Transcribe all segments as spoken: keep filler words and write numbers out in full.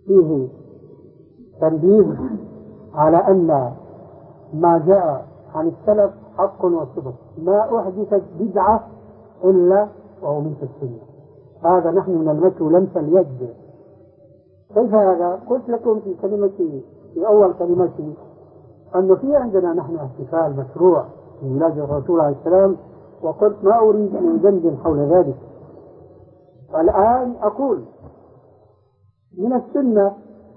فيه تنبيه على أن ما جاء عن السلف حق وصدق، ما أحدثت بدعة إلا وهو من السنة. هذا نحن نلمسه لمس اليد. كيف هذا؟ قلت لكم في كلمتي في أول كلمتي أنه في عندنا نحن احتفال مشروع في ميلاد الرسول عليه السلام، وقلت ما أريد أن أجندن حول ذلك. والآن أقول من السنة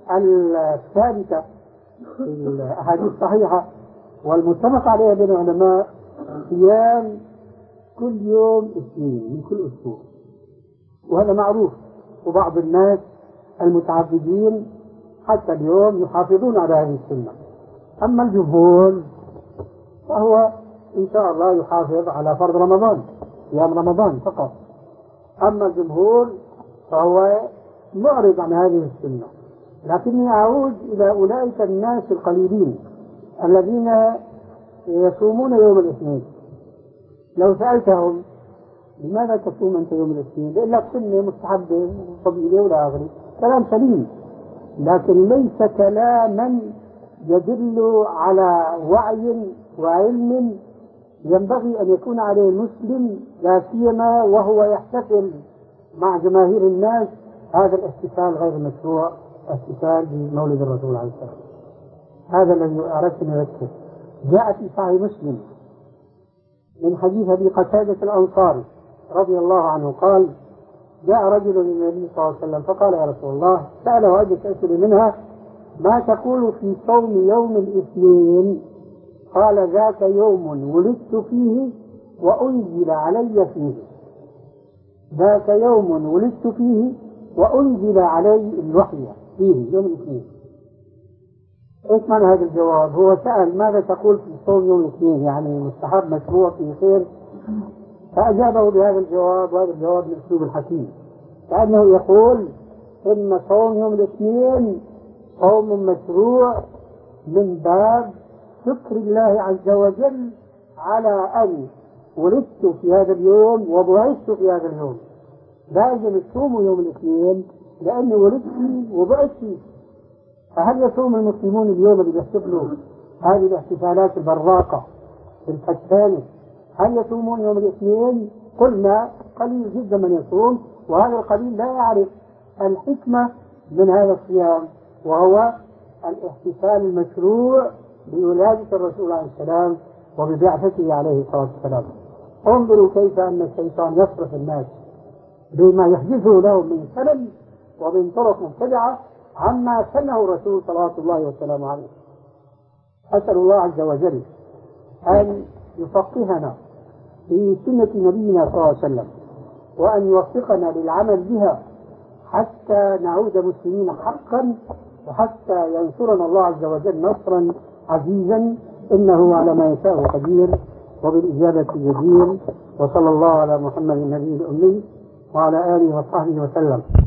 الثابتة في الأحاديث الصحيحة والمتفق عليها بين العلماء صيام كل يوم اثنين من كل أسبوع، وهذا معروف، وبعض الناس المتعبدين حتى اليوم يحافظون على هذه السنة. أما الجمهور فهو إن شاء الله يحافظ على فرض رمضان، صيام رمضان فقط. أما الجمهور فهو معرض عن هذه السنة. لكني أعود إلى أولئك الناس القليلين الذين يصومون يوم الاثنين. لو سألتهم لماذا تصوم أنت يوم الاثنين؟ يقول لك سنة مستحبة طبيعية ولا آخره، كلام سليم، لكن ليس كلاما يدل على وعي وعلم ينبغي أن يكون عليه المسلم، لا سيما وهو يحتفل مع جماهير الناس هذا الاحتفال غير مشروع، احتفال بمولد الرسول عليه السلام. هذا الذي أردت أن أذكر. جاء في صحيح مسلم من حديث أبي قتادة الأنصاري رضي الله عنه قال: جاء رجل للنبي صلى الله عليه وسلم فقال: يا رسول الله، سأله عدة أسئلة منها: ما تقول في صوم يوم الاثنين؟ قال: ذاك يوم ولدت فيه وأنزل علي فيه. ذاك يوم ولدت فيه وأنزل علي الوحي فيه، يوم الاثنين. ايش معنى هذا الجواب؟ هو سأل ماذا تقول في صوم يوم الاثنين، يعني مستحب مشروع في خير؟ فأجابه بهذا الجواب، وهذا الجواب من أسلوب الحكيم، كأنه يقول إن صوم يوم الاثنين صوم مشروع من باب شكر الله عز وجل على أن ولدت في هذا اليوم وبعثت في هذا اليوم. لازم تصوموا يوم الاثنين لأني ولدت فيه وبعثت فيه. فهل يصوم المسلمون اليوم اللي بيحتفلوا هذه الاحتفالات البراقة في الفتانة، هل يصومون يوم الاثنين؟ قلنا قليل جدا من يصوم، وهذا القليل لا يعرف الحكمة من هذا الصيام، وهو الاحتفال المشروع بولادة الرسول عليه السلام وببعثته عليه الصلاة والسلام. انظروا كيف أن الشيطان يصرف الناس بما يحدثه لهم من سلم ومن طرق مبتدعة عما سنه الرسول صلى الله وسلم عليه. أسأل الله عز وجل أن يفقهنا في سنة نبينا صلى الله عليه وسلم، وأن يوفقنا للعمل بها حتى نعود مسلمين حقا، وحتى ينصرنا الله عز وجل نصرا عزيزا، إنه على ما يشاء قدير وبالإجابة جدير. وصلى الله على محمد النبي الأمي وعلى آله وصحبه وسلم.